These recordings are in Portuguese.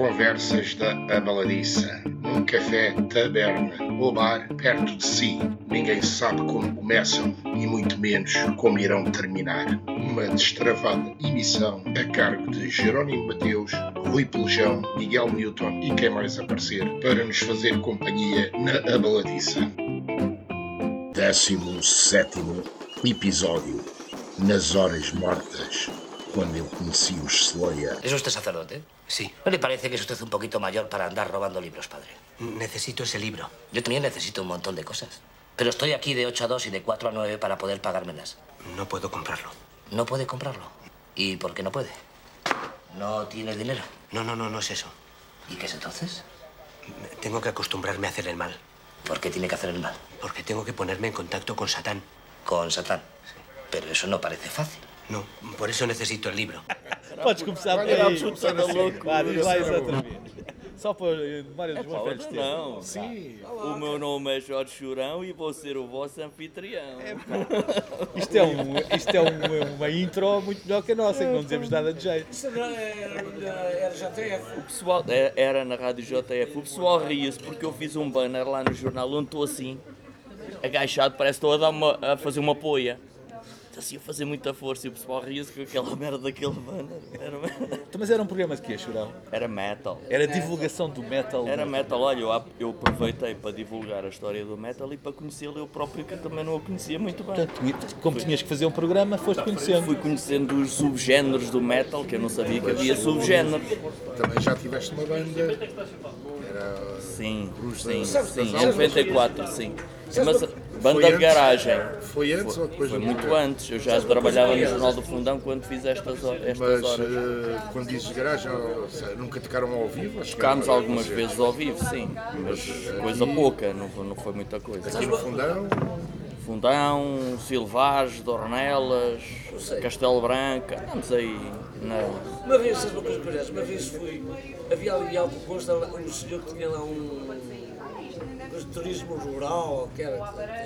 Conversas da Abaladiça, num café, taberna ou bar perto de si. Ninguém sabe como começam e muito menos como irão terminar. Uma destravada emissão a cargo de Jerónimo Mateus, Rui Pelejão, Miguel Newton e quem mais aparecer para nos fazer companhia na Abaladiça. 17º episódio. Nas horas mortas, cuando eu conheci os Slayer. ¿Es usted sacerdote? Sí. ¿No le parece que es usted un poquito mayor para andar robando libros, padre? Necesito ese libro. Yo también necesito un montón de cosas. Pero estoy aquí de 8 a 2 y de 4 a 9 para poder pagármelas. No puedo comprarlo. ¿No puede comprarlo? ¿Y por qué no puede? ¿No tiene dinero? No es eso. ¿Y qué es entonces? Tengo que acostumbrarme a hacer el mal. ¿Por qué tiene que hacer el mal? Porque tengo que ponerme en contacto con Satán. Con Satán. Pero eso no parece fácil. No, por eso necesito el libro. Podes começar por aí. Diz lá isso outra vez. Só por memória dos bons velhos tempos. Não, Sim. o meu nome é Jorge Churão e vou ser o vosso anfitrião. Isto é uma intro muito melhor que a nossa, que não dizemos nada de jeito. Isso era JTF. O pessoal, era na Rádio JF, o pessoal ria-se porque eu fiz um banner lá no jornal onde estou assim, agachado, parece que estou a fazer uma poia. Assim, a fazer muita força e o pessoal ria-se com aquela merda daquele banner. Mas era um programa de quê, Churão? Era metal. Era divulgação do metal. Era metal, olha, eu aproveitei para divulgar a história do metal e para conhecê-lo eu próprio, que também não o conhecia muito bem. Portanto, como tinhas que fazer um programa, foste conhecendo. Fui conhecendo os subgéneros do metal, que eu não sabia que havia subgéneros. Também já tiveste uma banda? Sim, em 94, sim. Mas banda Foi de garagem. Foi antes ou depois Foi do muito antes, eu já trabalhava no Jornal do Fundão quando fiz estas Mas horas. quando dizes garagem, nunca tocaram ao vivo? Tocámos algumas vezes ao vivo, sim, mas coisa pouca, não foi muita coisa. Aqui no Fundão? Fundão, Silvage, Dornelas, Castelo Branco, andamos aí na... Uma vez, sabes uma coisa curiosa, uma vez fui, havia ali algo posto, um senhor que tinha lá um turismo rural, que era,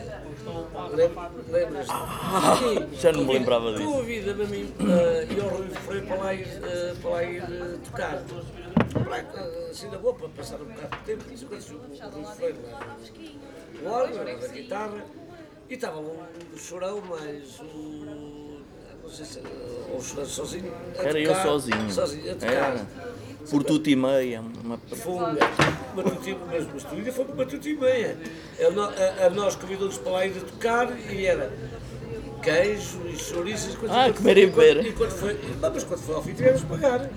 lembras? Já não me lembrava disso. Convida-me a mim e ao Rui Freire para lá ir tocar. Assim na boa, para passar um bocado de tempo, isso aconteceu com o Rui Freire lá no órgão, da guitarra, e estava um do Chorão, mais o... não sei se ou o Chorão sozinho a Era tocar, eu sozinho. a tocar. Era. Por tudo e meia. Foi mas o estúdio foi para tudo e meia. A nós convidou-nos para lá ir a tocar e era queijo e chouriços. Comer em pera. Mas quando foi ao fim tivemos de pagar.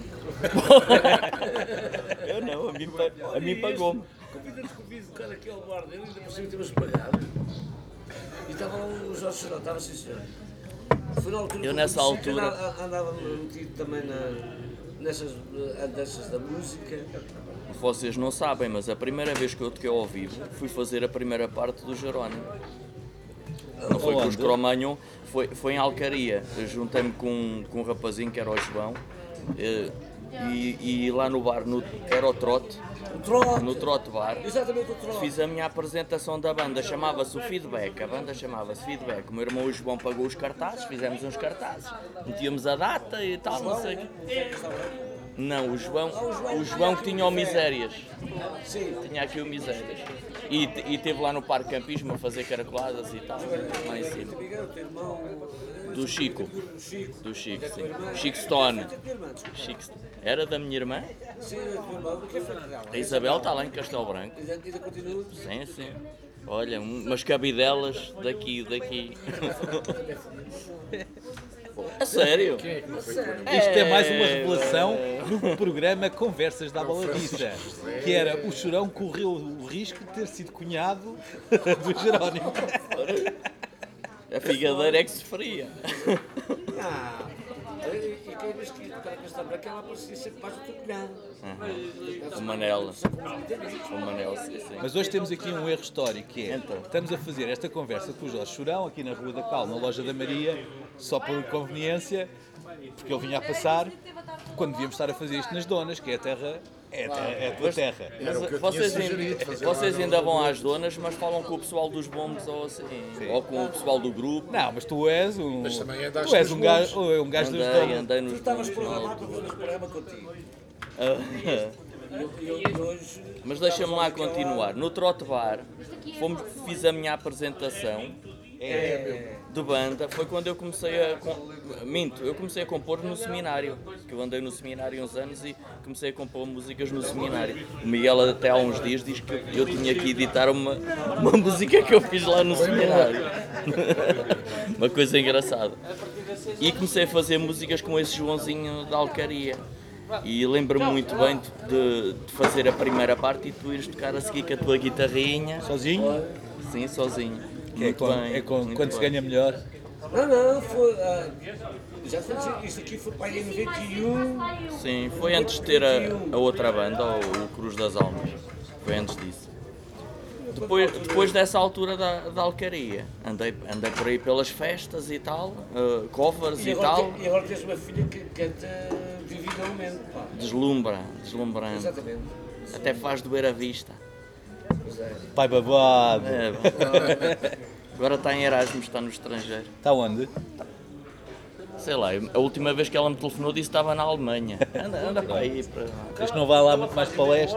Eu não, a mim pagou-me. Convidou-nos com o vídeo de tocar aqui ao bar dele e ainda por cima tivemos de pagar. E estava lá o Jorge Chorão, estava assim, senhor. Foi na altura Eu nessa altura andava metido também nessas andanças da música. Vocês não sabem, mas a primeira vez que eu toquei ao vivo fui fazer a primeira parte do Jerónimo. Não foi com os Cromanhon, foi em Alcaria. Eu juntei-me com um rapazinho que era o João e lá no bar, que era o Trote, no Trote Bar, Exatamente, o Trote. fiz a minha apresentação da banda, chamava-se o Feedback, a banda chamava-se Feedback. O meu irmão o João pagou os cartazes, fizemos uns cartazes, metíamos a data e tal, não sei o quê. Não, o João que tinha o Misérias. Sim. Tinha aqui o Misérias. E esteve lá no Parque Campismo a fazer caracoladas e tal, lá em cima. Do Chico. Do Chico, sim. Chico Stone. Era da minha irmã? Sim, o que foi dela? A Isabel está lá em Castelo Branco. Ainda continua? Sim. Olha, umas cabidelas daqui. A sério? Isto é mais uma revelação no programa Conversas da Abaladiça, que era o Chorão correu o risco de ter sido cunhado do Jerónimo. A figadeira é que se fria. E quem diz que tocar com esta branca, ela parecia sempre mais do que o cunhado. O Manel, sim. Mas hoje temos aqui um erro histórico, que é, Então. estamos a fazer esta conversa com o Jorge Chorão, aqui na Rua da Cal, na Loja da Maria, só por conveniência, porque ele vinha a passar, quando devíamos estar a fazer isto nas Donas, que é a terra, é a tua terra. Mas vocês ainda vão às Donas, mas falam com o pessoal dos bombos ou assim, ou com o pessoal do grupo. Não, mas tu és um... Mas também andaste Tu és nos um gajo dos Donas. Andei Tu nos estavas bombos na programado para altura. fazer programa contigo. eu hoje... Mas deixa-me lá continuar. No Trote Bar, fiz a minha apresentação de banda. Foi quando eu comecei eu comecei a compor no seminário. Que eu andei no seminário uns anos e comecei a compor músicas no seminário. O Miguel até há uns dias diz que eu tinha que editar uma música que eu fiz lá no seminário. Uma coisa engraçada. E comecei a fazer músicas com esse Joãozinho da Alcaria. E lembro-me muito bem de fazer a primeira parte e tu ires tocar a seguir com a tua guitarrinha. Sozinho? Sim, sozinho. Quando se ganha melhor. Não, foi... já foi dizer, isto aqui foi para aí em 91. Sim, foi antes de ter a outra banda, o Cruz das Almas. Foi antes disso. Depois dessa altura da Alcaria, andei por aí pelas festas e tal, covers e tal. E agora tens uma filha que canta vividamente, pá. Deslumbrante. Exatamente. Até faz doer a vista. Pois é. Pai babado. Agora está em Erasmus, está no estrangeiro. Está onde? Sei lá, a última vez que ela me telefonou disse que estava na Alemanha. Anda para aí. Acho que não vai lá muito mais para o leste.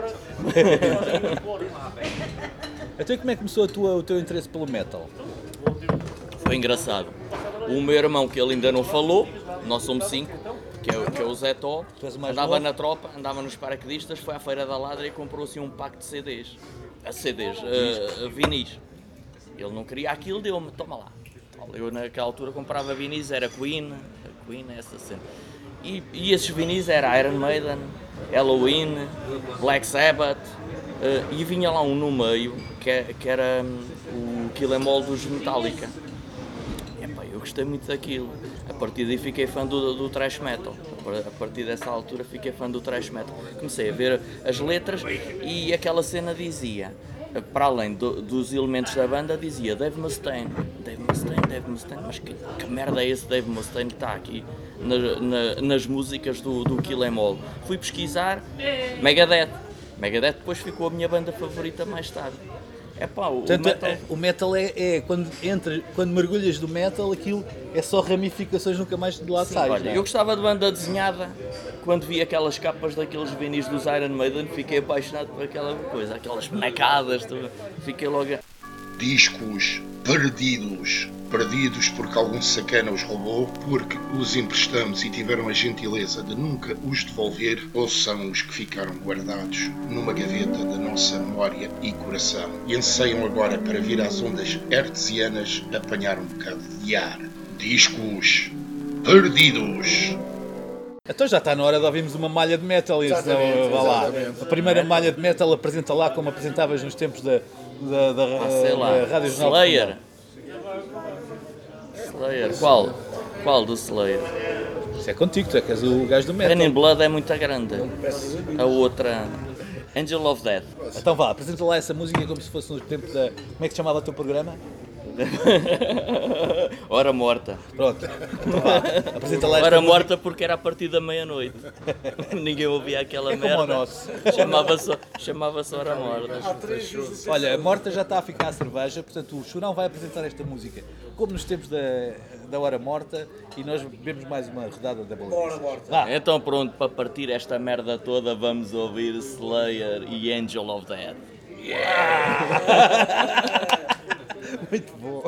Então como é que começou o teu interesse pelo metal? Foi engraçado. O meu irmão, que ele ainda não falou, nós somos 5, que é o Zé Tó, andava na tropa, andava nos paraquedistas, foi à Feira da Ladra e comprou assim um pack de CDs. Vinis. Ele não queria aquilo, deu-me, toma lá. Eu naquela altura comprava vinis, era Queen, essa cena. E esses vinis era Iron Maiden, Halloween, Black Sabbath, e vinha lá um no meio, que era o Kill 'Em All dos Metallica. Epá, eu gostei muito daquilo. A partir daí fiquei fã do thrash metal. A partir dessa altura fiquei fã do thrash metal. Comecei a ver as letras e aquela cena dizia, para além dos elementos da banda, dizia Dave Mustaine, mas que merda é esse Dave Mustaine que está aqui nas músicas do Kill 'Em All? Fui pesquisar, Megadeth depois ficou a minha banda favorita mais tarde. Epá, o metal é quando mergulhas do metal, aquilo é só ramificações, nunca mais de lá sai. Olha, eu gostava de banda desenhada. Quando vi aquelas capas daqueles vinis dos Iron Maiden, fiquei apaixonado por aquela coisa, aquelas bonecadas, fiquei logo... Discos perdidos porque algum sacana os roubou, porque os emprestamos e tiveram a gentileza de nunca os devolver, ou são os que ficaram guardados numa gaveta da nossa memória e coração e anseiam agora para vir às ondas hertzianas apanhar um bocado de ar. Discos perdidos. Então já está na hora de ouvirmos uma malha de metal. Vá lá. A primeira malha de metal apresenta lá como apresentavas nos tempos da Rádio Jornal. Slayer. Qual do Slayer? Isso é contigo, tu é que és o gajo do metal. Raining Blood é muito grande. A outra, Angel of Death. Então vá, apresenta lá essa música como se fosse no tempo da... Como é que se chamava o teu programa? Hora Morta. Pronto. Então vá, apresenta lá esta Hora música. Morta porque era a partir da meia-noite. Ninguém ouvia aquela como o merda. nosso. Chamava-se Hora Morta. Olha, a Morta já está a ficar a cerveja, portanto o Churão vai apresentar esta música como nos tempos da Hora Morta e nós bebemos mais uma rodada da bola. Hora Morta. Então pronto, para partir esta merda toda vamos ouvir Slayer e Angel of Death. Muito bom.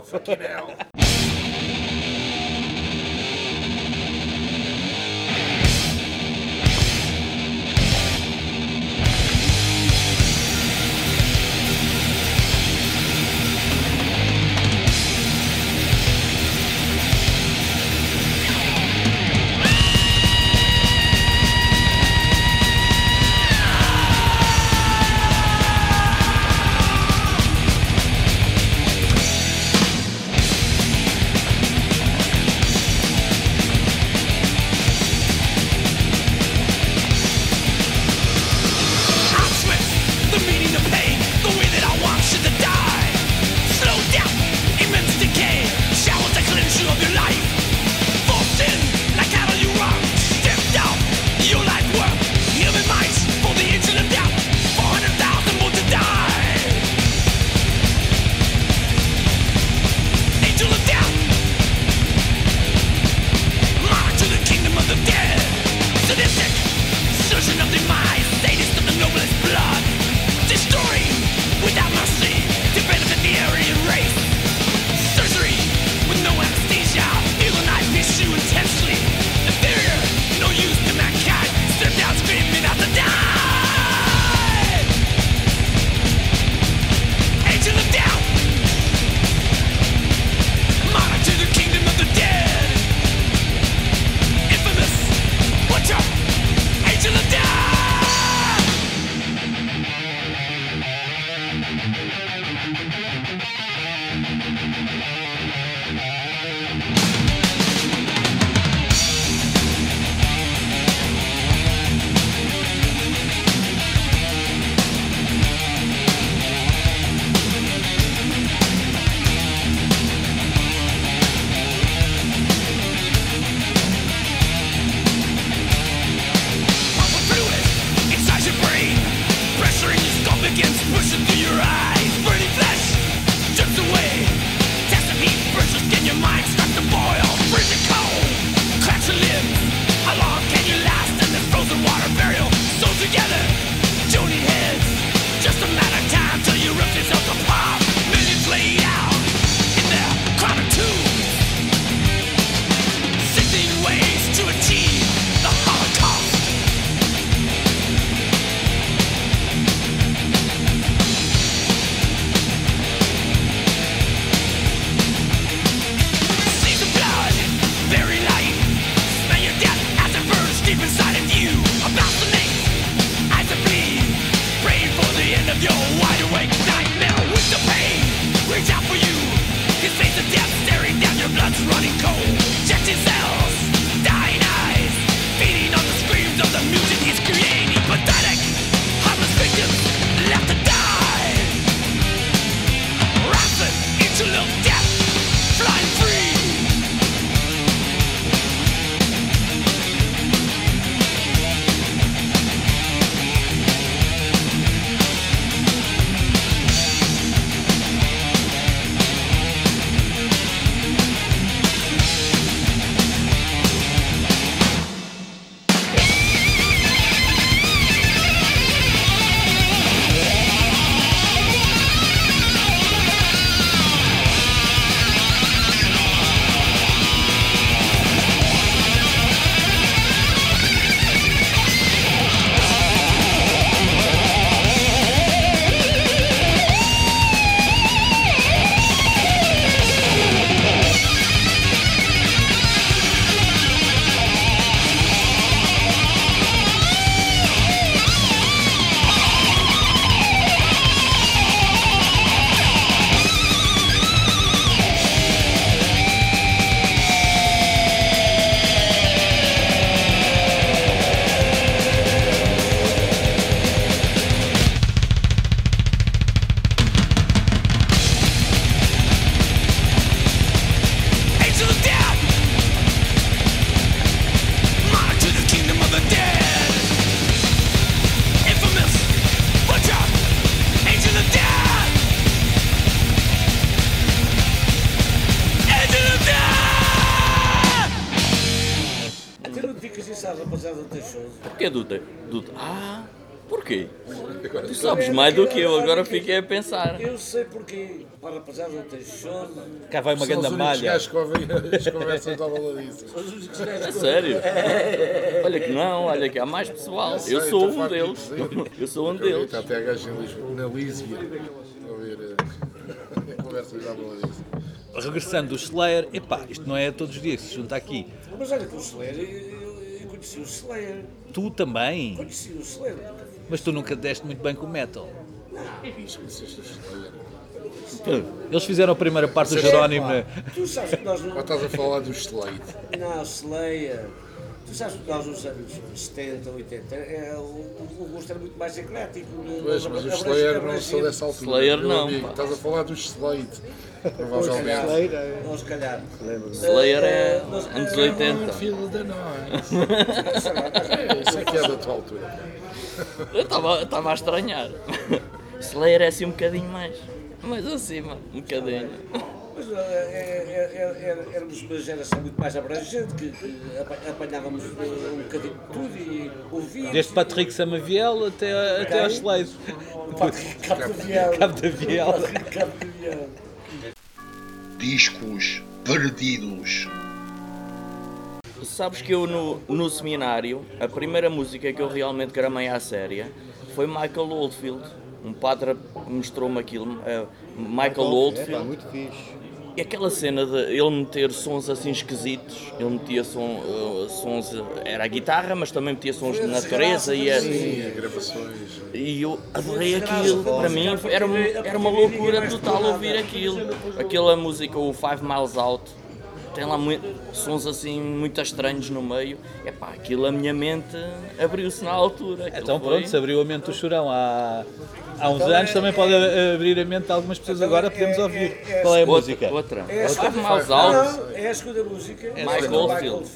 of the music he's creating. Pathetic, harmless victims left to die. Rampant, interlope death, flying free. Porquê porquê? Tu sabes mais do que eu, agora fiquei a pensar. Eu sei porquê. Para a rapaziada do Teixoso. Cá vai uma grande malha. As conversas da baladice. É sério? Olha que não, olha que há mais pessoal. Eu sou um deles. Eu sou um deles. Até a gaja na Lísia. A ver conversas da baladice. Regressando do Slayer, epá, isto não é todos os dias que se junta aqui. Mas olha que o Slayer, eu conheci o Slayer. Tu também? Conheci o Slayer. Mas tu nunca deste muito bem com o metal. Não. Eles fizeram a primeira parte do Jerónimo. Tu sabes que nós não... Ou estás a falar do Slade? Não, Slayer. Tu sabes que nós nos anos 70, 80, o gosto era muito mais eclético. Pois, mas o Slayer não sou dessa altura. Slayer não, amigo, pá. estás a falar do Slade. Provavelmente. Não, se calhar. Slayer é anos 80. Filho da nós. Isso é que é da tua altura. Eu estava a estranhar. Slayer é assim um bocadinho mais acima, um bocadinho. Mas éramos uma geração muito mais abrangente, que apanhávamos um bocadinho de tudo e ouvíamos. Desde Patrick Samaviel até aos Slade. Cabo de Viel. Discos perdidos. Sabes que eu no seminário, a primeira música que eu realmente gramei à séria foi Michael Oldfield. Um padre mostrou-me aquilo, Michael Oldfield. É, muito fixe. E aquela cena de ele meter sons assim esquisitos, ele metia sons, era a guitarra, mas também metia sons de natureza e gravações. E eu adorei aquilo, para mim era uma loucura total ouvir aquilo. Aquela música, o 5 Miles Out, tem lá sons assim muito estranhos no meio. Epá, aquilo a minha mente abriu-se na altura. Então pronto, se abriu a mente do Chorão há uns anos, também pode abrir a mente de algumas pessoas agora, podemos ouvir. Qual é a música? Outra. 5 Miles Out. É a segunda música. Michael Oldfield.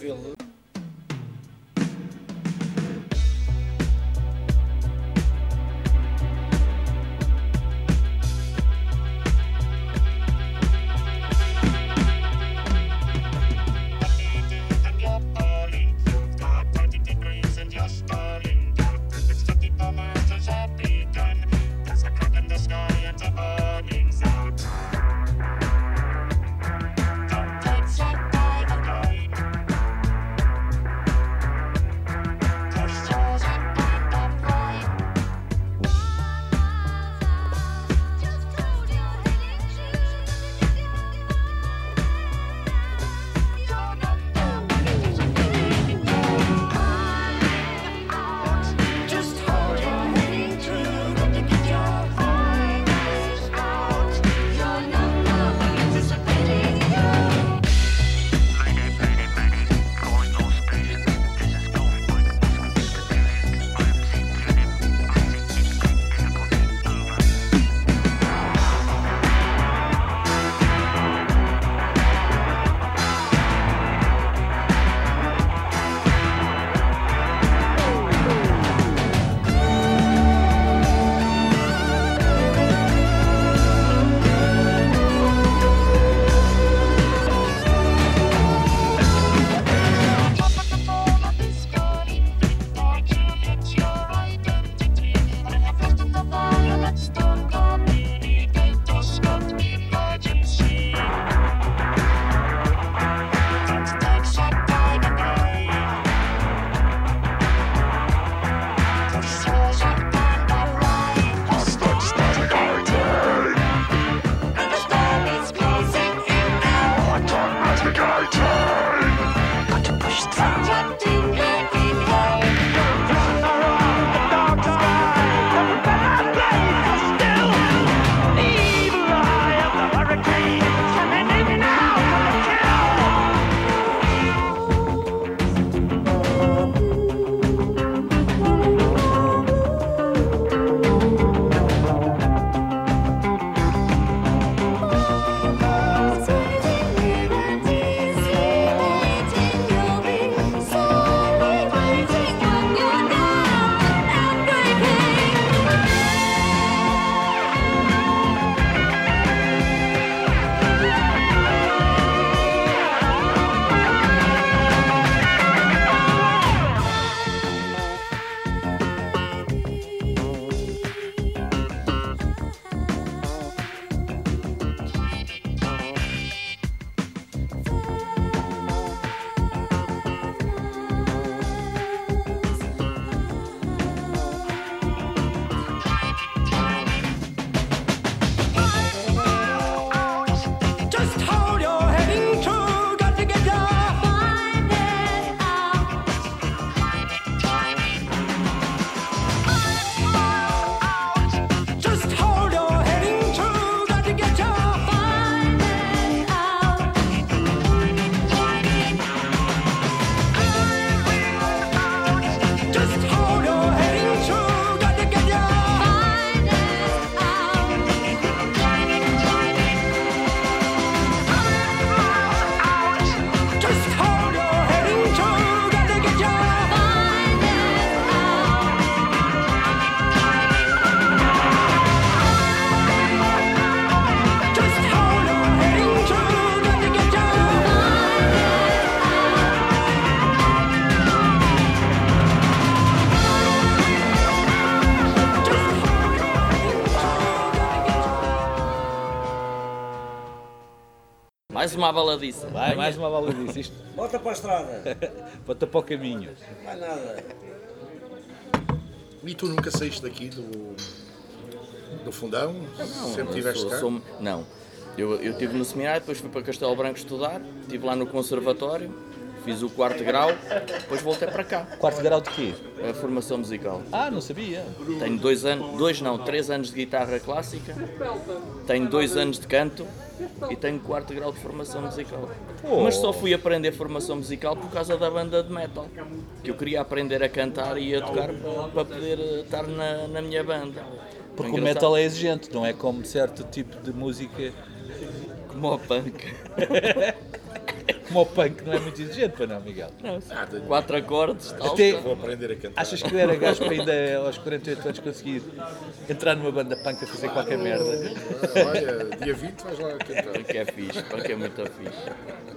Mais uma baladiça. Vai, mais uma bala disso. Isto Bota para a estrada. bota para o caminho. Não vai nada. E tu nunca saíste daqui do fundão? Sempre estiveste cá? Não. Eu estive no seminário, depois fui para Castelo Branco estudar, estive lá no conservatório, fiz o 4º grau, depois voltei para cá, Quarto grau de quê? a formação musical. Ah, não sabia. Tenho 3 anos de guitarra clássica, tenho 2 anos de canto e tenho 4º grau de formação musical. Mas só fui aprender formação musical por causa da banda de metal, que eu queria aprender a cantar e a tocar para poder estar na minha banda. Porque o metal é exigente, não é como certo tipo de música como o punk. como o punk, não é muito exigente, para não, Miguel? 4 acordes, tal. Até, Vou aprender a cantar. achas que eu era gajo para ainda aos 48 anos conseguir entrar numa banda punk a fazer qualquer merda? Olha, dia 20 vais lá cantar. Porque é fixe, porque é muito fixe.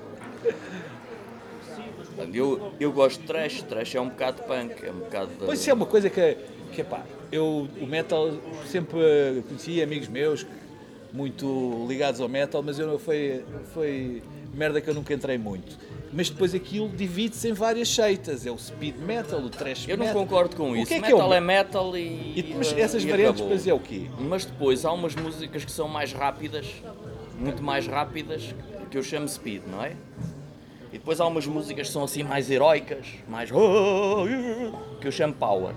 Eu gosto de thrash é um bocado punk, é um bocado de... Pois isso é uma coisa que pá, o metal sempre conheci amigos meus muito ligados ao metal, mas foi merda que eu nunca entrei muito. Mas depois aquilo divide-se em várias seitas, é o speed metal, o thrash Eu metal. não concordo com O isso, que é que metal é é metal e Mas essas e variantes acabou. depois é o quê? Mas depois há umas músicas que são mais rápidas, muito mais rápidas, que eu chamo speed, não é? E depois há umas músicas que são assim mais heroicas, mais... que eu chamo power.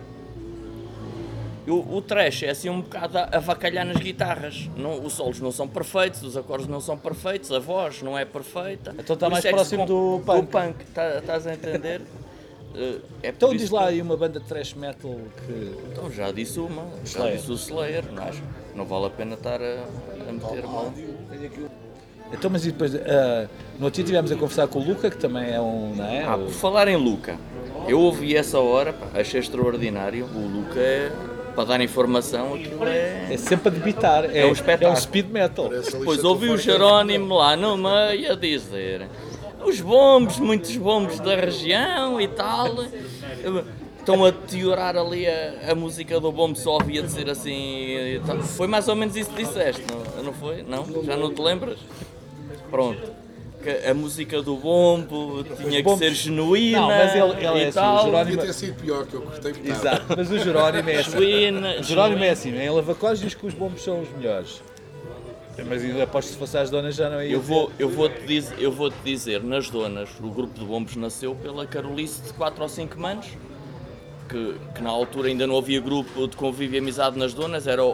O thrash é assim um bocado a avacalhar nas guitarras. Os solos não são perfeitos, os acordes não são perfeitos, a voz não é perfeita. Então está Por mais isso é que próximo do punk. Estás a entender? É por Então isso diz lá que- aí uma banda de thrash metal que... Então já disse uma, já Slayer. disse o Slayer, não acho? Não vale a pena estar a meter mal. Então, mas e depois, no outro dia estivemos a conversar com o Luca, que também é um, não é? Por falar em Luca, eu ouvi essa hora, pá, achei extraordinário. O Luca é, para dar informação, aquilo É sempre a debitar, É um espetáculo. speed metal. Depois ouvi o Jerónimo lá no meio a dizer os bombos, muitos bombos da região e tal, estão a teorar ali a música do bombo, só ouvia dizer assim e tal. Foi mais ou menos isso que disseste, não foi? Não? Já não te lembras? Pronto. Que a música do bombo tinha que bombos- ser genuína Não, mas ele é e assim, tal. o Jerónimo- Podia ter sido pior, que eu gostei muito. Exato, mas o Jerónimo é assim. Genuína, O Jerónimo é assim, em Lavacós diz que os bombos são os melhores. Mas ainda aposto que se fosse às donas já não ia. Eu vou-te dizer, nas Donas, o grupo de bombos nasceu pela Carolice de 4 ou 5 manos, que na altura ainda não havia grupo de convívio e amizade nas Donas, era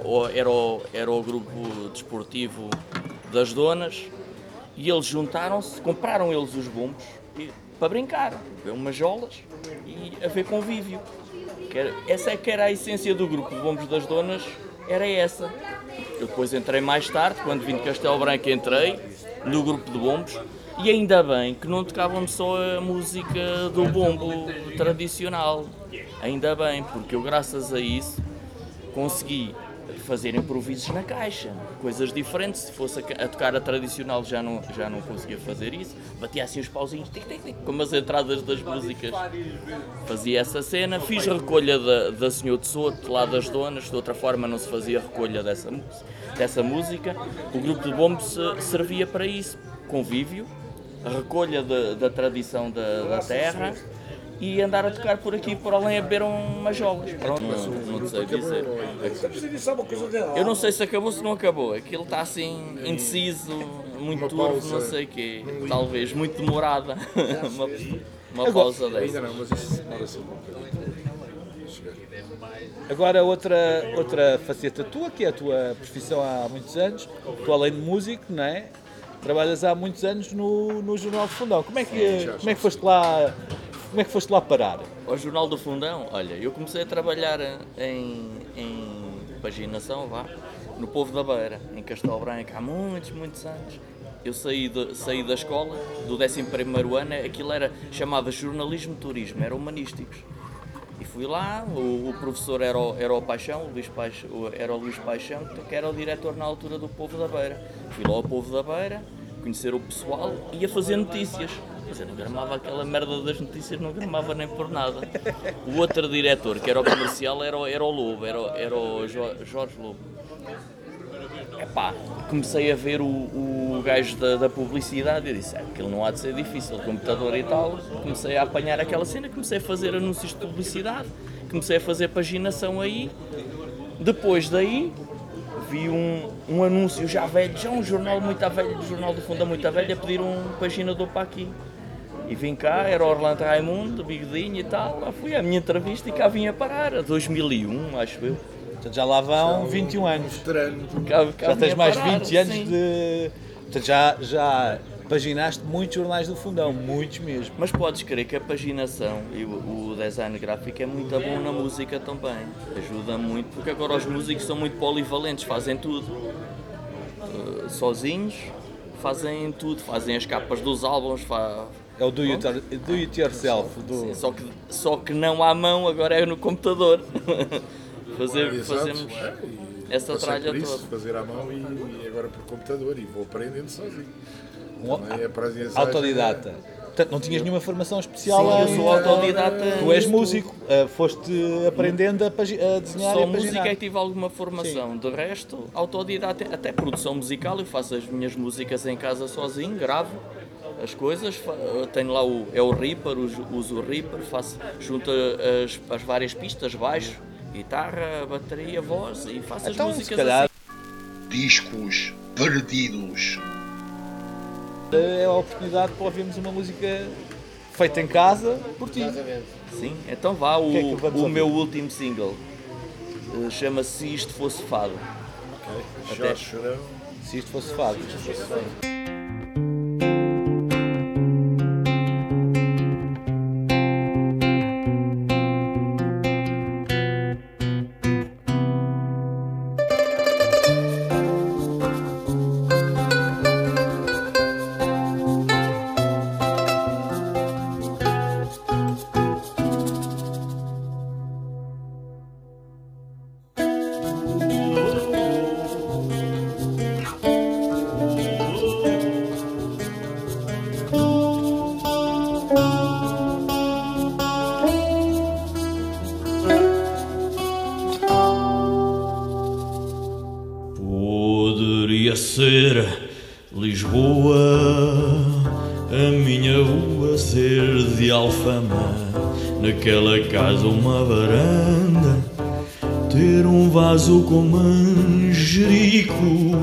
o grupo desportivo das Donas, e eles juntaram-se, compraram eles os bombos para brincar, ver umas jolas e haver convívio. Essa é que era a essência do grupo de bombos das Donas, era essa. Eu depois entrei mais tarde, quando vim de Castelo Branco entrei no grupo de bombos, e ainda bem que não tocavam só a música do bombo tradicional. Ainda bem, porque eu graças a isso consegui fazer improvisos na caixa, coisas diferentes. Se fosse a tocar a tradicional já não conseguia fazer isso. Batia assim os pauzinhos, tic, tic, tic, como as entradas das músicas. Fazia essa cena, fiz recolha da Senhor de Soto, lá das Donas, de outra forma não se fazia recolha dessa música. O grupo de bombos servia para isso, convívio, a recolha da tradição da terra e andar a tocar por aqui por além a beber umas jolas. Pronto, não sei dizer. Eu não sei se acabou, se não acabou. Aquilo está assim indeciso, muito turvo, não sei o quê. Talvez muito demorada. uma pausa Ainda dessa. não, mas isso demora-se um bocadinho. Agora outra faceta tua, que é a tua profissão há muitos anos, tu além de músico, não é? Trabalhas há muitos anos no Jornal de Fundão. Como é que foste lá parar? Ao Jornal do Fundão, olha, eu comecei a trabalhar em paginação, no Povo da Beira, em Castelo Branco, há muitos anos. Eu saí da escola, do 11º ano, aquilo chamava Jornalismo Turismo, era humanísticos. E fui lá, o professor era o Paixão, era o Luís Paixão, que era o diretor na altura do Povo da Beira. Fui lá ao Povo da Beira, conhecer o pessoal e ia fazer notícias. Mas eu não gramava aquela merda das notícias, não gramava nem por nada. O outro diretor, que era o comercial, era o Lobo, era o Jorge Lobo. Epá, comecei a ver o o gajo da publicidade, eu disse, aquilo não há de ser difícil, computador e tal. Comecei a apanhar aquela cena, comecei a fazer anúncios de publicidade, comecei a fazer paginação aí. Depois daí, vi um anúncio já velho, já um jornal muito velho, do Jornal do Fundo muito velho, a pedir um paginador para aqui. E vim cá, era Orlando Raimundo, bigodinho e tal, lá fui à minha entrevista e cá vim a parar, a 2001, acho eu. Portanto, já lá vão 21 anos. Cá Já tens mais parar, 20 anos sim. de... Portanto, já paginaste muitos jornais do Fundão, muitos mesmo. Mas podes crer que a paginação e o design gráfico é muito bom na música também. Ajuda muito, porque agora os músicos são muito polivalentes, fazem tudo. Sozinhos, fazem tudo, fazem as capas dos álbuns. É o do it yourself. Sim, só que não à mão, agora é no computador. Fazemos essa tralha toda. Fazer à mão e agora por computador e vou aprendendo sozinho. Autodidata. Portanto, não tinhas nenhuma formação especial? Sim, eu sou autodidata. Tu és músico, foste aprendendo a desenhar Só e a música paginar. é que tive alguma formação. De resto, autodidata, até produção musical, eu faço as minhas músicas em casa sozinho, gravo as coisas, tenho lá o Reaper, uso o Reaper, junto as várias pistas, baixo, guitarra, bateria, voz e faço as músicas se calhar, assim. Discos perdidos. é a oportunidade para ouvirmos uma música feita em casa por ti. Sim, então vá, que é que vamos o ouvir? meu último single chama-se Se Isto Fosse Fado. Jorge Chorão. Se isto fosse fado. Poderia ser Lisboa, a minha rua ser de Alfama, naquela casa uma varanda, ter um vaso com manjerico,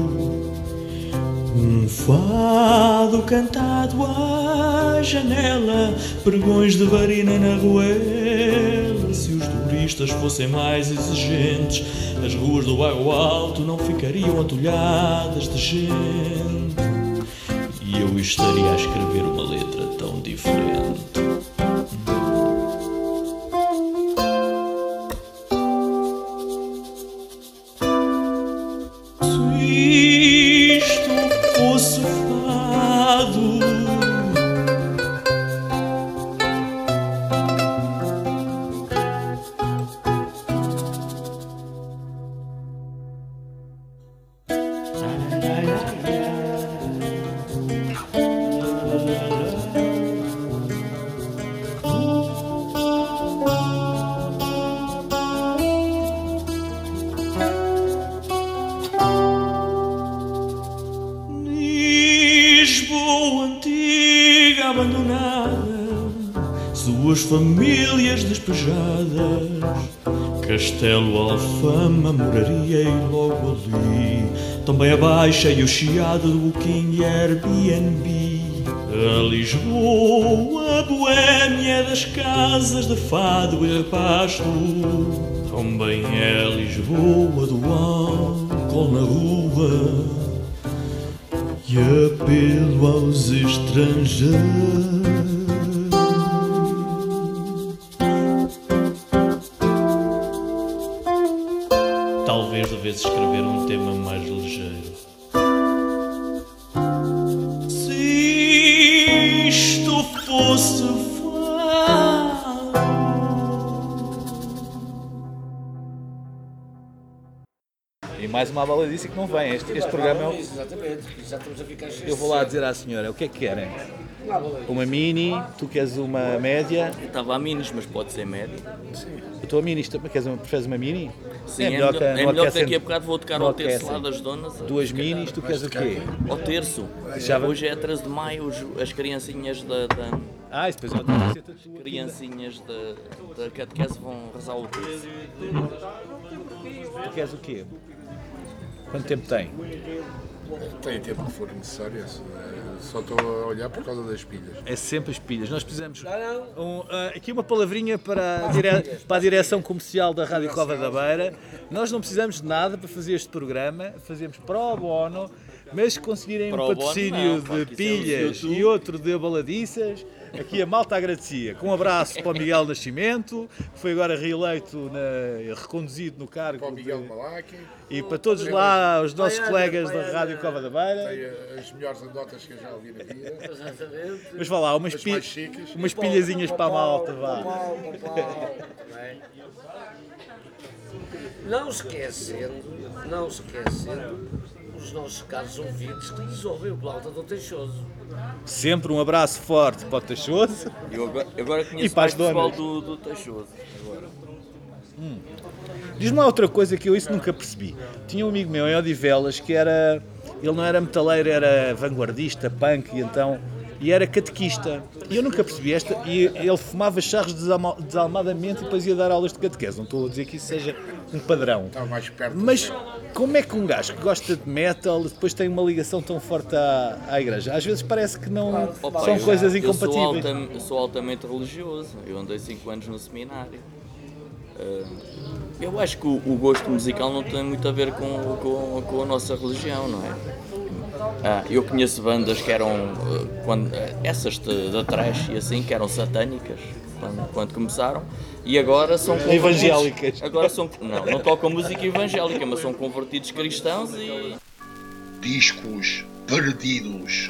um fado cantado à janela, pregões de varina na ruela. Se os turistas fossem mais exigentes, as ruas do bairro alto não ficariam atulhadas de gente, e eu estaria a escrever uma letra tão diferente. Se isto fosse fado, Lisboa antiga abandonada, suas famílias despejadas, Castelo Alfama, moraria e logo ali, também a Baixa e o Chiado do Booking e Airbnb. A Lisboa, boémia das casas de fado e repasto, também é a Lisboa do álcool na rua e apelo aos estrangeiros. Talvez devesse escrever um tema mais ligeiro. Se isto fosse fado. E mais uma baladice que não vem. Este programa é Exatamente, já estamos a ficar cheios. Eu vou lá dizer à senhora, o que é que querem? Uma mini, tu queres uma média. Eu estava a minis, mas pode ser média. Eu estou a mini, preferes uma mini? Sim, é melhor que daqui a bocado vou tocar ao terço lá das donas. 2 minis, tu queres o quê? Ao terço. Hoje é 13 de maio, as criancinhas da isso depois é outra receta tua. criancinhas da catequese vão rezar o terço. Tu queres o quê? Quanto tempo tem? Tem tempo que for necessário, só estou a olhar por causa das pilhas. É sempre as pilhas. Nós precisamos aqui uma palavrinha para a direção comercial da Rádio Cova da Beira. Nós não precisamos de nada para fazer este programa, fazemos pro bono, mas se conseguirem um patrocínio de pilhas e outro de abaladiças, aqui a malta agradecia. Com um abraço para o Miguel Nascimento, que foi agora reeleito, reconduzido no cargo. Para o Miguel Malaque. E para todos lá, os nossos colegas da Rádio Cova da Beira. Tem as melhores anedotas que eu já ouvi na vida. Mas vá lá, umas pilhazinhas para a malta, vá. Não esquecendo os nossos caros ouvintes que nos ouvem o Plauta do Teixoso. Sempre um abraço forte para o Teixoso. Eu agora conheço mais pessoal do Teixoso. Diz-me lá outra coisa que eu isso nunca percebi. Tinha um amigo meu em Odivelas que era... Ele não era metaleiro, era vanguardista, punk, e era catequista. E eu nunca percebi esta. E ele fumava charros desalmadamente e depois ia dar aulas de catequese. Não estou a dizer que isso seja um padrão. Está mais perto. Mas como é que um gajo que gosta de metal depois tem uma ligação tão forte à igreja? Às vezes parece que não são coisas incompatíveis. Eu sou altamente religioso. Eu andei 5 anos no seminário. Eu acho que o gosto musical não tem muito a ver com a nossa religião, não é? Eu conheço bandas que eram, essas da thrash e assim, que eram satânicas quando começaram, e agora são evangélicas. Agora não tocam música evangélica, mas são convertidos cristãos e... Discos perdidos.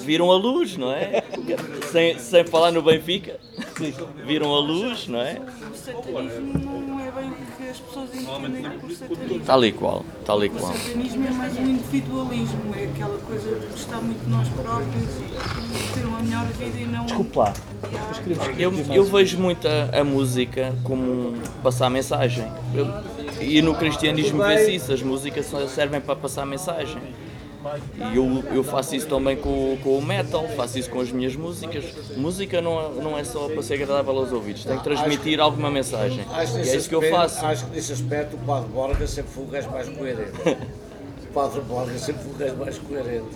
viram a luz, não é? Sem falar no Benfica, viram a luz, não é? O satanismo não é bem o que as pessoas entendem por satanismo. Tal e qual, tal e qual. O satanismo é mais um individualismo, é aquela coisa de gostar muito de nós próprios e ter uma melhor vida e não... Desculpe lá. Eu vejo muito a música como passar mensagem. E no cristianismo vê-se isso, as músicas servem para passar mensagem. E eu faço isso também com o metal, faço isso com as minhas músicas. Música não é só para ser agradável aos ouvidos, tem que transmitir alguma mensagem. E é isso que eu faço. Acho que nesse aspecto o Padre Borga sempre foi o gajo mais coerente. O Padre Borga sempre foi o gajo mais coerente.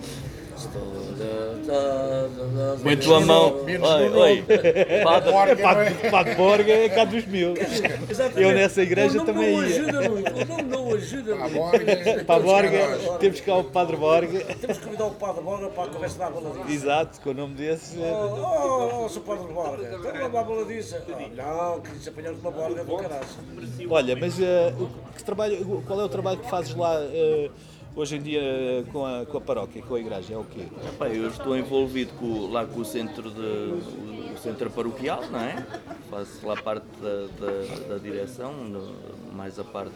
Muito a mão. Oi. Padre Borga é cá dos meus. Eu nessa igreja também ia. O nome não ajuda muito. Para a Borga, temos cá o Padre Borga. Temos que convidar o Padre Borga para a conversa da baladiça. Exato, com o nome desse. Sr. Padre Borga, estamos lá para a baladiça. Não, que se apanhamos uma borga do caralho. Olha, mas qual é o trabalho que fazes lá hoje em dia com a paróquia, com a igreja? É o quê? Eu estou envolvido lá com o centro paroquial, não é? Faço lá parte da direção, mais a parte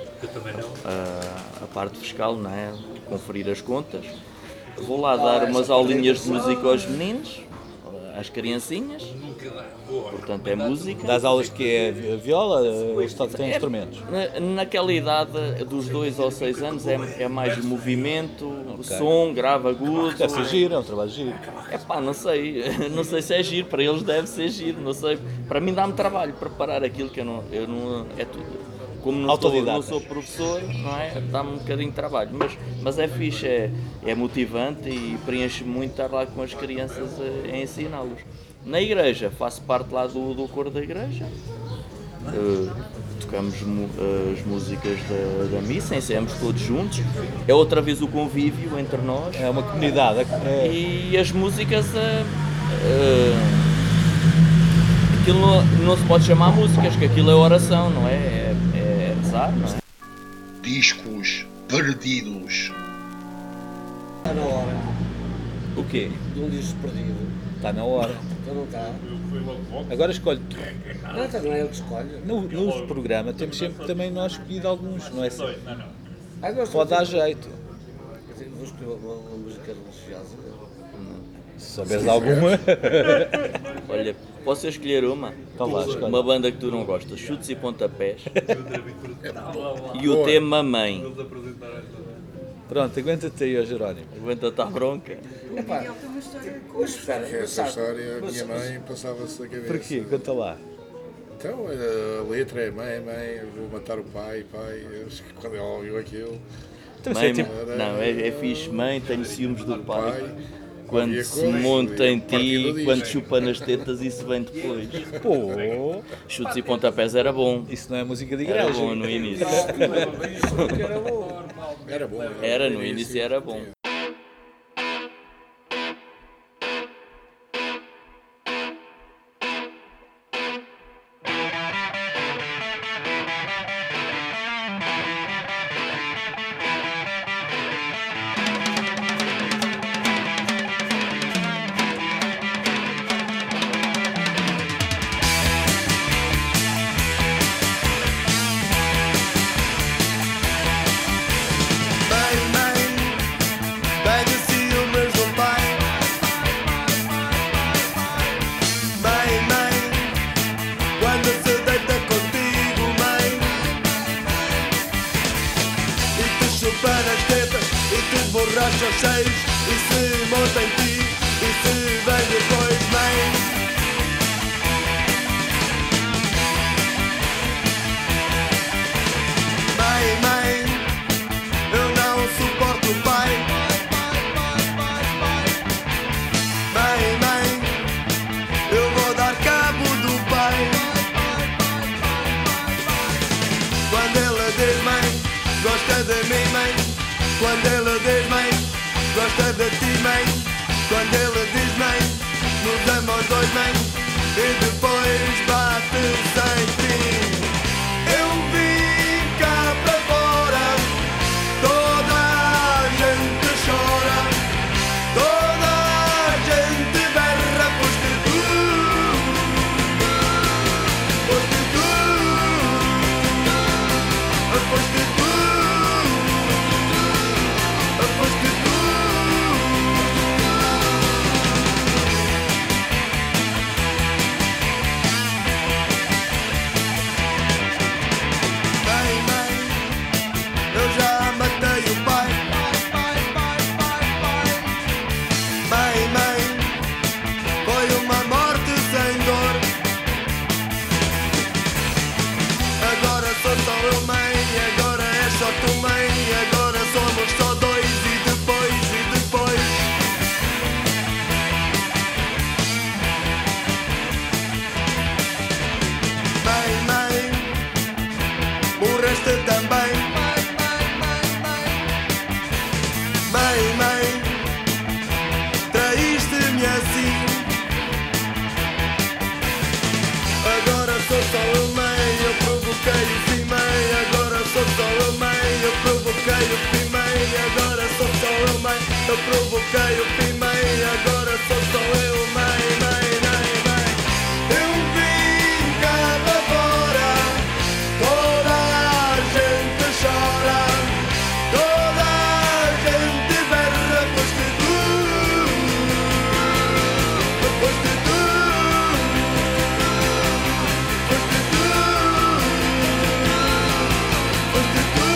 fiscal, não é? Conferir as contas. Vou lá dar umas aulinhas de música aos meninos, às criancinhas. Portanto, é música. Das aulas que é viola, eles têm instrumentos? Naquela idade, dos 2 aos 6 anos, é mais movimento, som, grave, agudo. Deve ser giro, é um trabalho giro. Não sei se é giro, para eles deve ser giro, não sei. Para mim dá-me trabalho preparar aquilo que eu não é tudo. Como não sou professor, não é? Dá-me um bocadinho de trabalho, mas é fixe, é motivante e preenche muito estar lá com as crianças a ensiná-los. Na igreja, faço parte lá do coro da igreja, tocamos as músicas da missa, ensaiamos todos juntos, é outra vez o convívio entre nós. É uma comunidade. E as músicas, aquilo não se pode chamar músicas, que aquilo é oração, não é? É rezar, não é? Discos perdidos. Está na hora. O quê? De um disco perdido. Está na hora. Então não está. Agora escolhe tu. Não é ele que escolhe. No programa temos sempre também nós escolhido alguns, não é assim? Pode dar jeito. Vou escolher uma música religiosa. Se souberes alguma. Olha, posso escolher uma? Então vá, escolhe. Uma banda que tu não gostas, Chutes e Pontapés. E o tema Mãe. Pronto, aguenta-te aí, Jerónimo. Aguenta-te a bronca. Essa história, a minha mãe passava-se da cabeça. Porquê? Conta lá. Então, a letra é mãe, vou matar o pai, quando ela ouviu aquilo. Mãe, não, é fixe, mãe, tenho ciúmes do pai. Quando se monta em ti, quando chupa nas tetas, isso vem depois. Pô! Chutes e Pontapés era bom. Isso não é música de igreja. Era bom no início. Era bom. Era, no início era bom. Quando ela diz mãe, gosta de ti mãe. Quando ela diz mãe, nos ama os dois mãe. E depois bate sem fim. Eu vim cá para fora, toda a gente chora, toda a fizeste também. Mãe, traíste-me assim. Agora sou só eu, mãe, eu provoquei o fim, mãe. Agora sou só eu, mãe, eu provoquei o fim, mãe. Agora sou só eu, mãe, eu provoquei o fim, mãe. Agora sou só eu, mãe. Eu vim cá para fora, toda a gente chora, toda a gente berra, foste tu, foste tu, foste tu, foste tu.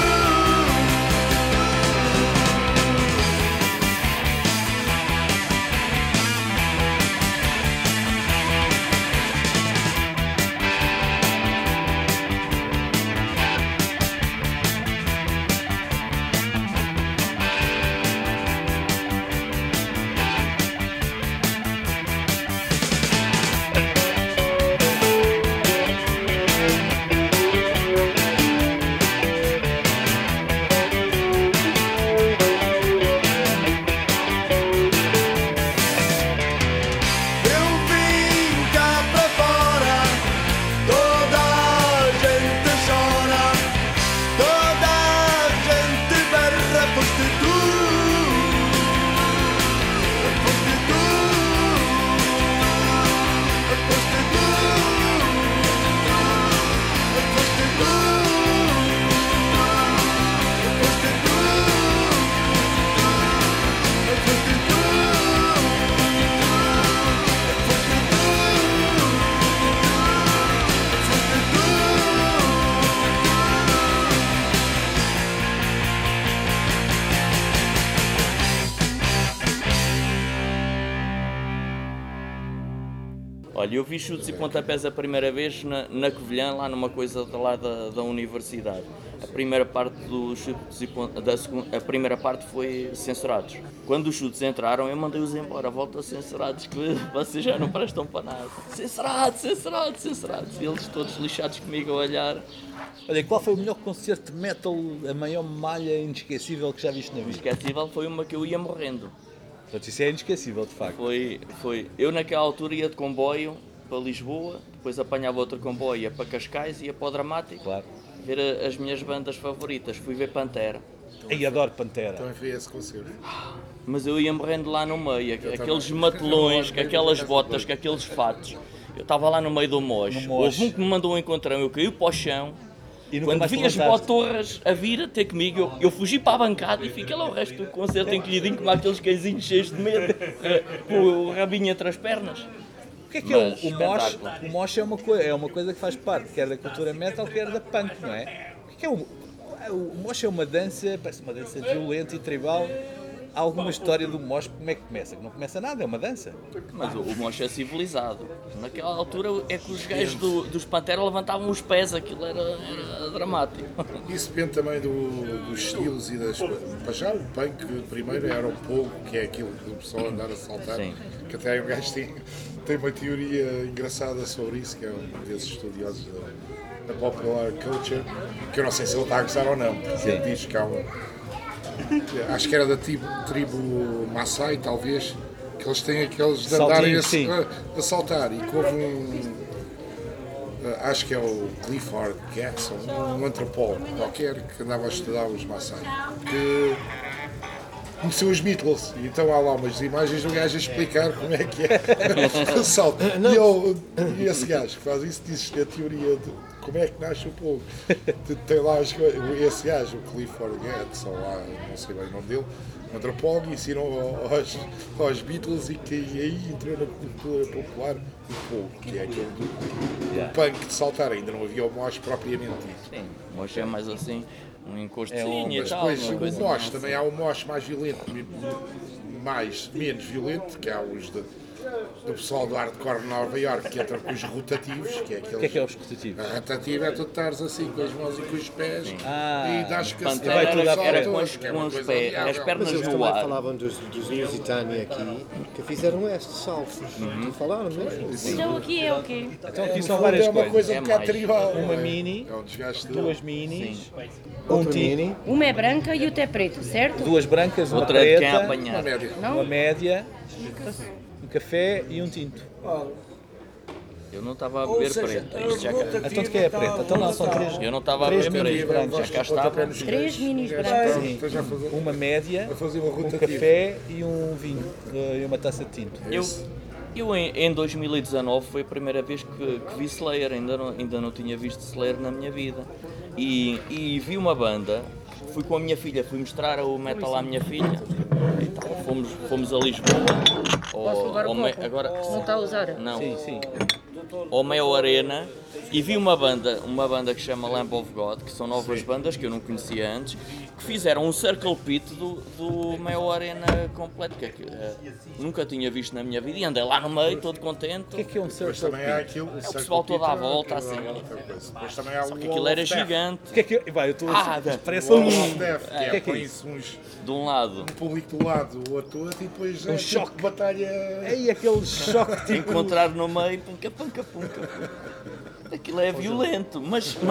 Eu vim cá para fora, toda a gente chora, toda a gente berra, foste tu, foste tu, foste tu, foste tu, foste tu, foste tu. Olha, eu vi chutes e pontapés a primeira vez na Covilhã, lá numa coisa lá da universidade. A primeira parte dos chutes e a primeira parte foi censurados. Quando os chutes entraram, eu mandei-os embora, volta censurados, que vocês já não prestam para nada. Censurados, censurados, censurados. E eles todos lixados comigo a olhar. Olha, qual foi o melhor concerto de metal, a maior malha inesquecível que já viste na vida? Inesquecível foi uma que eu ia morrendo. Portanto, isso é inesquecível, de facto. Foi. Eu naquela altura ia de comboio para Lisboa, depois apanhava outro comboio, ia para Cascais, ia para o Dramático. Claro. Ver as minhas bandas favoritas. Fui ver Pantera. E adoro Pantera. Também foi esse concerto. Mas eu ia morrendo lá no meio, aqueles matelões, com aquelas botas, com aqueles fatos. Eu estava lá no meio do moche. Houve um que me mandou um encontrão, eu caí para o chão. E quando vi as botorras a vir até comigo, eu fugi para a bancada e fiquei lá o resto do concerto encolhidinho como aqueles cãezinhos cheios de medo, com o rabinho entre as pernas. O que é o mosh? O mosh é uma coisa que faz parte, quer da cultura metal, quer da punk, não é? O que é o mosh é uma dança, parece uma dança violenta e tribal. Há alguma história do mosh, como é que começa? Não começa nada, é uma dança. Mas o mosh é civilizado. Naquela altura é que os gajos dos Pantera levantavam os pés, aquilo era dramático. Isso depende também dos estilos e das... Para já o punk primeiro era o pogo, que é aquilo que o pessoal andar a saltar. Sim. Que até um gajo tem uma teoria engraçada sobre isso, que é um desses estudiosos da popular culture, que eu não sei se ele está a gozar ou não, porque ele diz que há acho que era da tribo Maasai, talvez, que eles têm aqueles de andarem a saltar, e que houve acho que é o Clifford Jackson, um antropólogo qualquer que andava a estudar os Maasai, que conheceu os Beatles, e então há lá umas imagens do gajo a explicar como é que é o salto. E esse gajo que faz isso diz a teoria de como é que nasce o povo. Tem lá esse gajo, o Clifford Jackson, lá, não sei bem o nome dele, um antropólogo, ensinou aos Beatles e que aí entrou na cultura popular o povo, que é aquele do punk de saltar. Ainda não havia o mosh propriamente dito. Sim, o mosh é mais assim, um encostozinho e mas tal. depois o mosh também há o mosh mais violento, menos violento, que há os do pessoal do hardcore de Nova Iorque que entra com os rotativos, que é aqueles... O que é os rotativos? A rotativa é tu estares assim com as mãos e com os pés e dás que Pantera vai tudo à era frente. com os pés, as pernas Mas eles no também ar. falavam dos Lusitânia aqui, que fizeram este salto. Tu falaram mesmo? Então aqui é o quê? Então aqui são várias é uma coisa É um bocado mais. tribal. Uma mini, É um desgaste duas minis, Outro mini. Uma é branca e outra é preto, certo? duas brancas, uma Outra de quem preta, apanhar. uma média, um café e um tinto. Eu não estava a beber preta. Isto já cá. Então de que é preta? Então não, são três. Eu não estava a Três beber minis preta. brancas. Já cá estava. 3 minis brancas. Sim, uma média, a fazer uma um rotativa. café e um vinho e uma taça de tinto. Eu em 2019 foi a primeira vez que vi Slayer, ainda não tinha visto Slayer na minha vida. E vi uma banda, fui com a minha filha, fui mostrar o metal à minha filha. E tal, fomos a Lisboa. Posso levar o copo? Agora, Não está a usar? não, Sim, sim. ao Meo Arena e vi uma banda que se chama Lamb of God, que são novas bandas que eu não conhecia antes, que fizeram um circle pit do Meo Arena completo, que nunca tinha visto na minha vida, e andei lá no meio, todo contente. O que é um Depois circle também há pit? aquilo. É o pessoal todo à volta, assim. Depois também há o Aquilo era gigante. O que é que vai, eu estou parece Wall um... of Death, O que é que é põe-se uns De um lado, público do lado, o outro, e depois é choque. tipo batalha. Ei, aquele choque tipo... encontrar no meio, punca, punca, punca. Aquilo é violento,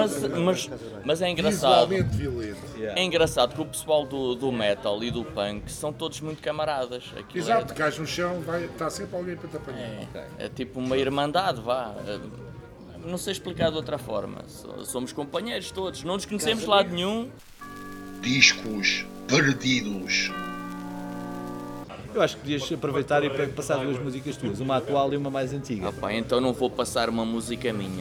mas é engraçado. Visualmente violento. É engraçado que o pessoal do metal e do punk são todos muito camaradas. Aquilo Exato, cais no chão, está sempre alguém para te apanhar. é tipo uma irmandade, vá. Não sei explicar de outra forma. Somos companheiros todos, não nos conhecemos de lado nenhum. Discos perdidos. Eu acho que podias aproveitar e passar duas músicas tuas, uma atual e uma mais antiga. Ah pá, então não vou passar uma música minha.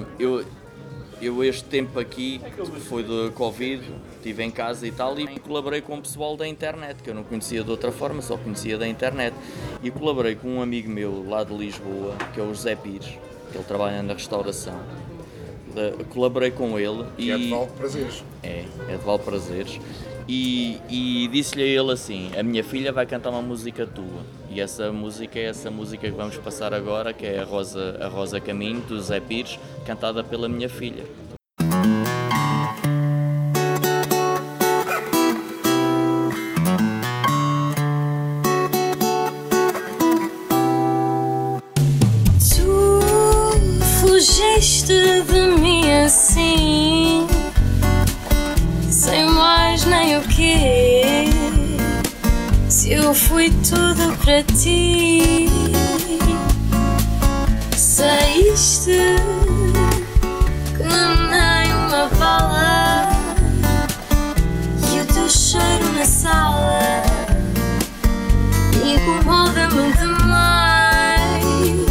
Eu este tempo aqui foi de Covid, estive em casa e tal, e colaborei com o pessoal da internet, que eu não conhecia de outra forma, só conhecia da internet. E colaborei com um amigo meu lá de Lisboa, que é o José Pires, que ele trabalha na restauração. Colaborei com ele E é de Valprazeres. É de Valprazeres. E disse-lhe a ele assim: a minha filha vai cantar uma música tua. E essa música é essa música que vamos passar agora, que é a Rosa Caminho, do Zé Pires, cantada pela minha filha. Tu fugiste de mim assim, sem mais nem o quê. Se eu fui tudo para ti, saíste que nem uma bala, e o teu cheiro na sala incomoda-me demais.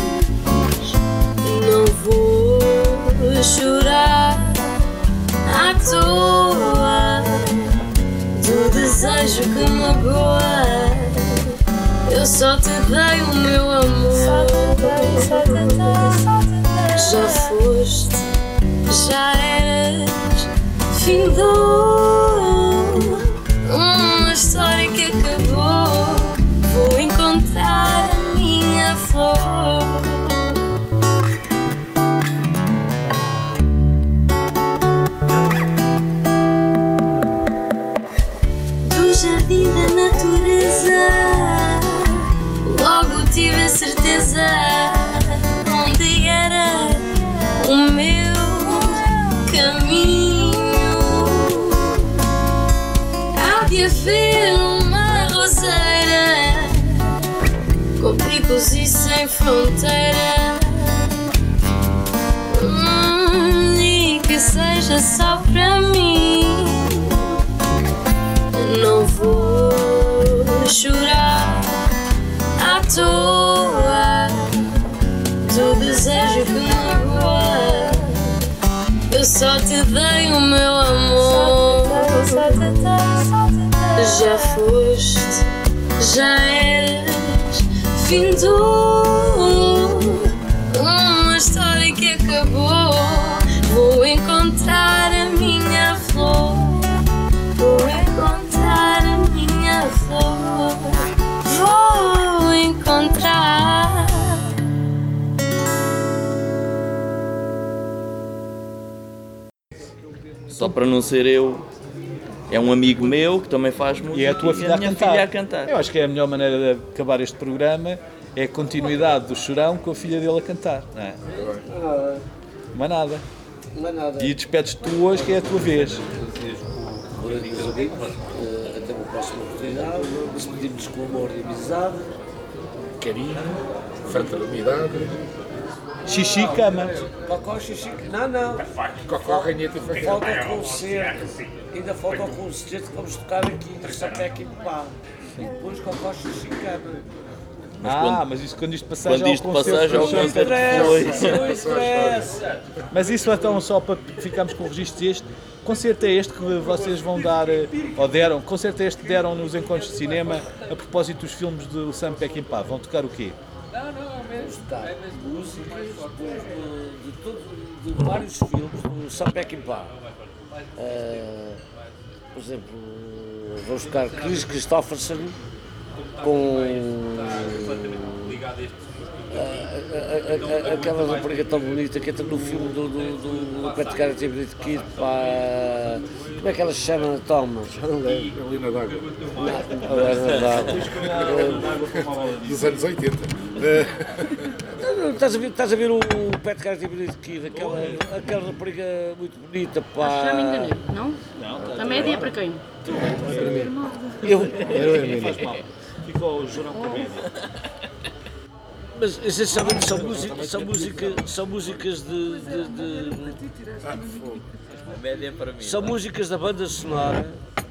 Não vou chorar à toa do desejo que magoa. Eu só te dei o meu amor. Já foste, já eras, findou uma história que acabou. Vou encontrar a minha flor. Do jardim da natureza, logo tive a certeza onde era o meu caminho. Há de haver uma roseira com picos e sem fronteira, e que seja só para mim. Não vou chorar à toa do desejo que magoa. Eu só te dei o meu amor. Já foste, já eras, findou uma história que acabou. Vou encontrar a minha flor. Vou encontrar a minha flor. Vou encontrar. Só para não ser eu. É um amigo meu que também faz música E é a tua filha, a minha filha a cantar. Eu acho que é a melhor maneira de acabar este programa, é a continuidade do Chorão com a filha dele a cantar. Não é? Mais nada. Mais nada. E despedes-te tu hoje, que é a tua vez. Até uma próxima oportunidade. Despedimos com amor e amizade, Carinho, fraternidade. Xixi, cama. Cocó, xixi. Não. Cocó, ranheta e facada. Falta o concerto. Ainda falta o concerto que vamos tocar aqui no Sapé aqui no Pá. E depois cocó, xixi, cama. Mas isso quando isto passar já Quando isto passar já é o concerto que Não interessa. Mas isso então só para ficarmos com o registro deste. Concerto é este que vocês vão dar, ou deram, concerto é este que deram nos encontros de cinema a propósito dos filmes do Sam Peckinpah. Vão tocar o quê? Vamos tocar músicas de vários filmes do Sam Peckinpah. Por exemplo, vamos tocar Chris Christopherson com aquela rapariga tão bonita que entra no filme do Pet Karate Kid, pá. Como é que ela se chama, Thomas? Helena D'Água. Dos anos 80. Estás a ver o Pet Karate Kid, aquela rapariga muito bonita, pá. Acho que já me enganei, não? Também é dia para quem? Faz mal. Ficou o Jorão Comédia. Mas essencialmente são músicas de Comédia para mim. são músicas da banda sonora,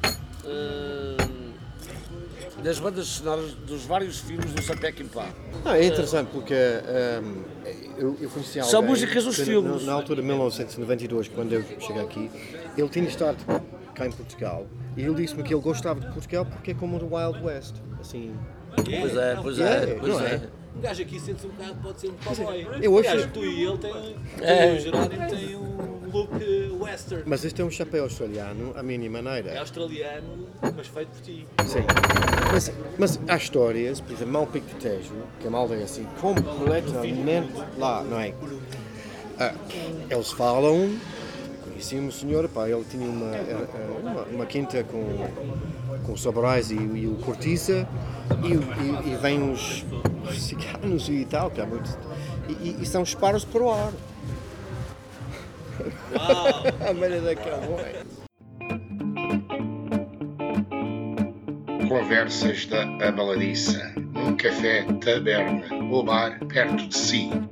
das bandas sonoras dos vários filmes do Sam Peckinpah. É interessante porque eu conheci alguém... São músicas dos filmes. Na altura de 1992, quando eu cheguei aqui, ele tinha estado cá em Portugal e ele disse-me que ele gostava de Portugal porque é como o Wild West, assim... Pois é. Um gajo aqui sente-se um bocado, pode ser um cowboy. Eu acho... O gajo, tu e ele tem, o Jerónimo tem um look western. Mas este é um chapéu australiano, à minha maneira. É australiano, mas feito por ti. Sim. Mas há histórias, por exemplo, Malpico de Tejo, que é uma aldeia assim, completamente lá, não é? Eles falam, conheci um senhor, pá, ele tinha uma quinta com o Sobrais e o Cortiça, e vem uns ciganos e tal, que há muito, e são disparos para o ar. A maneira daquela Conversas da Abaladiça, num café taberna ou bar perto de si.